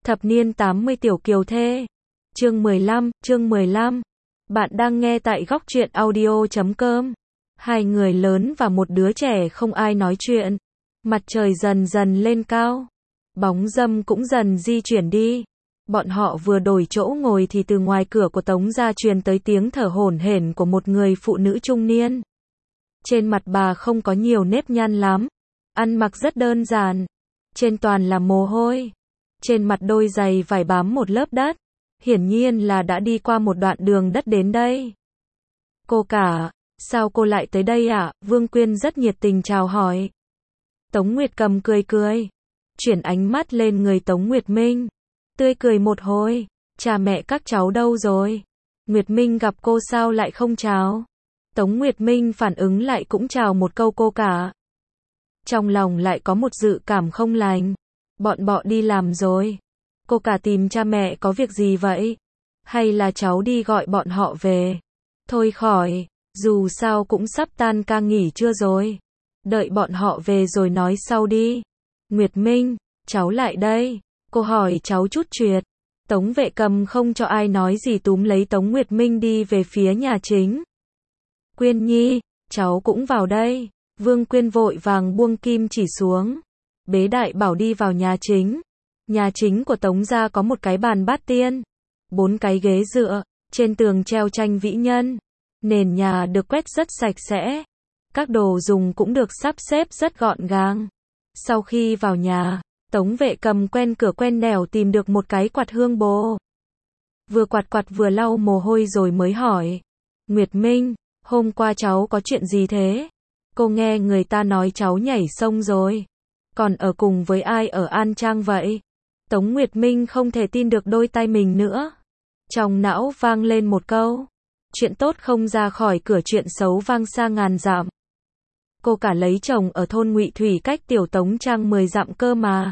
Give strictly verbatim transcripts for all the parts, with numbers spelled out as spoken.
Thập niên tám mươi tiểu kiều thê. Chương mười lăm, chương mười lăm. Bạn đang nghe tại góc truyện audio chấm com. Hai người lớn và một đứa trẻ không ai nói chuyện. Mặt trời dần dần lên cao. Bóng râm cũng dần di chuyển đi. Bọn họ vừa đổi chỗ ngồi thì từ ngoài cửa của Tống gia truyền tới tiếng thở hổn hển của một người phụ nữ trung niên. Trên mặt bà không có nhiều nếp nhăn lắm. Ăn mặc rất đơn giản. Trên toàn là mồ hôi. Trên mặt đôi giày vải bám một lớp đất. Hiển nhiên là đã đi qua một đoạn đường đất đến đây. Cô cả, sao cô lại tới đây ạ? Vương Quyên rất nhiệt tình chào hỏi. Tống Nguyệt Cầm cười cười. Chuyển ánh mắt lên người Tống Nguyệt Minh. Tươi cười một hồi. Cha mẹ các cháu đâu rồi? Nguyệt Minh gặp cô sao lại không chào? Tống Nguyệt Minh phản ứng lại cũng chào một câu cô cả. Trong lòng lại có một dự cảm không lành. Bọn bọ đi làm rồi. Cô cả tìm cha mẹ có việc gì vậy? Hay là cháu đi gọi bọn họ về? Thôi khỏi, dù sao cũng sắp tan ca nghỉ trưa rồi. Đợi bọn họ về rồi nói sau đi. Nguyệt Minh, cháu lại đây. Cô hỏi cháu chút chuyện. Tống Vệ Cầm không cho ai nói gì túm lấy Tống Nguyệt Minh đi về phía nhà chính. Quyên Nhi, cháu cũng vào đây. Vương Quyên vội vàng buông kim chỉ xuống. Bế Đại Bảo đi vào nhà chính. Nhà chính của Tống gia có một cái bàn bát tiên, bốn cái ghế dựa, trên tường treo tranh vĩ nhân. Nền nhà được quét rất sạch sẽ. Các đồ dùng cũng được sắp xếp rất gọn gàng. Sau khi vào nhà, Tống Vệ Cầm quen cửa quen nẻo tìm được một cái quạt hương bồ. Vừa quạt quạt vừa lau mồ hôi rồi mới hỏi. Nguyệt Minh, hôm qua cháu có chuyện gì thế? Cô nghe người ta nói cháu nhảy sông rồi. Còn ở cùng với ai ở An Trang vậy? Tống Nguyệt Minh không thể tin được đôi tai mình nữa. Trong não vang lên một câu. Chuyện tốt không ra khỏi cửa, chuyện xấu vang xa ngàn dặm. Cô cả lấy chồng ở thôn Ngụy Thủy cách tiểu Tống Trang mười dặm cơ mà.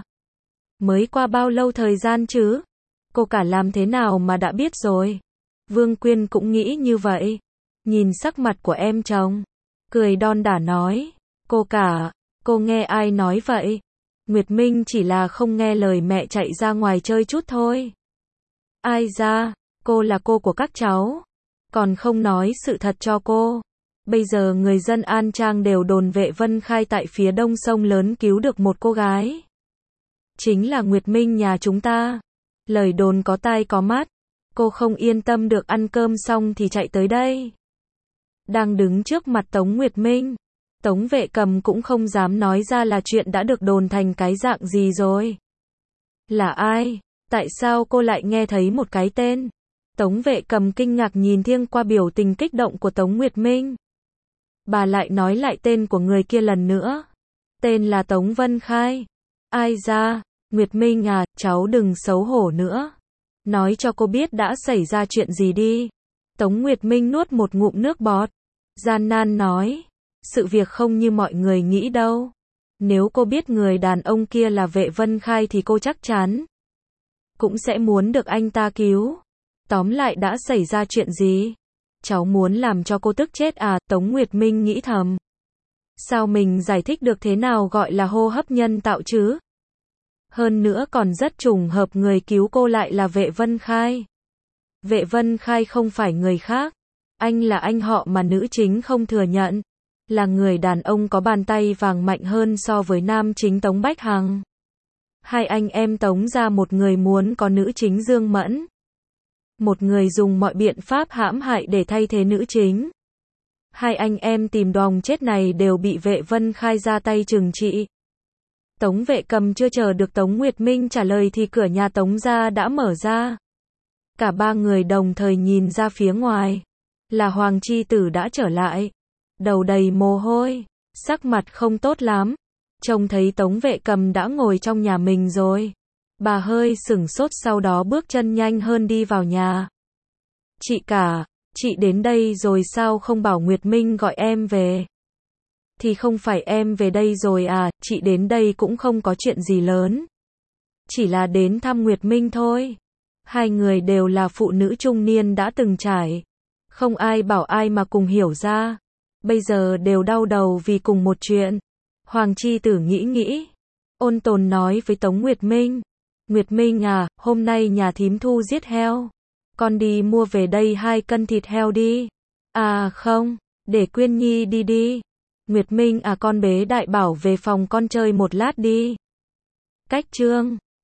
Mới qua bao lâu thời gian chứ? Cô cả làm thế nào mà đã biết rồi? Vương Quyên cũng nghĩ như vậy. Nhìn sắc mặt của em chồng, cười đon đả nói. Cô cả, cô nghe ai nói vậy? Nguyệt Minh chỉ là không nghe lời mẹ chạy ra ngoài chơi chút thôi. Ai ra, cô là cô của các cháu. Còn không nói sự thật cho cô. Bây giờ người dân An Trang đều đồn Vệ Vân Khai tại phía đông sông lớn cứu được một cô gái. Chính là Nguyệt Minh nhà chúng ta. Lời đồn có tai có mắt. Cô không yên tâm được, ăn cơm xong thì chạy tới đây. Đang đứng trước mặt Tống Nguyệt Minh, Tống Vệ Cầm cũng không dám nói ra là chuyện đã được đồn thành cái dạng gì rồi. Là ai? Tại sao cô lại nghe thấy một cái tên? Tống Vệ Cầm kinh ngạc nhìn thiêng qua biểu tình kích động của Tống Nguyệt Minh. Bà lại nói lại tên của người kia lần nữa. Tên là Tống Vân Khai. Ai ra? Nguyệt Minh à, cháu đừng xấu hổ nữa. Nói cho cô biết đã xảy ra chuyện gì đi. Tống Nguyệt Minh nuốt một ngụm nước bọt. Gian nan nói. Sự việc không như mọi người nghĩ đâu. Nếu cô biết người đàn ông kia là Vệ Vân Khai thì cô chắc chắn cũng sẽ muốn được anh ta cứu. Tóm lại đã xảy ra chuyện gì? Cháu muốn làm cho cô tức chết à? Tống Nguyệt Minh nghĩ thầm. Sao mình giải thích được thế nào gọi là hô hấp nhân tạo chứ? Hơn nữa còn rất trùng hợp người cứu cô lại là Vệ Vân Khai. Vệ Vân Khai không phải người khác. Anh là anh họ mà nữ chính không thừa nhận. Là người đàn ông có bàn tay vàng mạnh hơn so với nam chính Tống Bách Hằng. Hai anh em Tống ra, một người muốn có nữ chính Dương Mẫn. Một người dùng mọi biện pháp hãm hại để thay thế nữ chính. Hai anh em tìm đoòng chết này đều bị Vệ Vân Khai ra tay trừng trị. Tống Vệ Cầm chưa chờ được Tống Nguyệt Minh trả lời thì cửa nhà Tống gia đã mở ra. Cả ba người đồng thời nhìn ra phía ngoài. Là Hoàng Chi Tử đã trở lại. Đầu đầy mồ hôi, sắc mặt không tốt lắm. Trông thấy Tống Vệ Cầm đã ngồi trong nhà mình rồi. Bà hơi sửng sốt, sau đó bước chân nhanh hơn đi vào nhà. Chị cả, chị đến đây rồi sao không bảo Nguyệt Minh gọi em về? Thì không phải em về đây rồi à? Chị đến đây cũng không có chuyện gì lớn. Chỉ là đến thăm Nguyệt Minh thôi. Hai người đều là phụ nữ trung niên đã từng trải. Không ai bảo ai mà cùng hiểu ra. Bây giờ đều đau đầu vì cùng một chuyện. Hoàng Chi Tử nghĩ nghĩ. Ôn tồn nói với Tống Nguyệt Minh. Nguyệt Minh à, hôm nay nhà thím Thu giết heo. Con đi mua về đây hai cân thịt heo đi. À không, để Quyên Nhi đi đi. Nguyệt Minh à, con bế Đại Bảo về phòng con chơi một lát đi. Cách Trương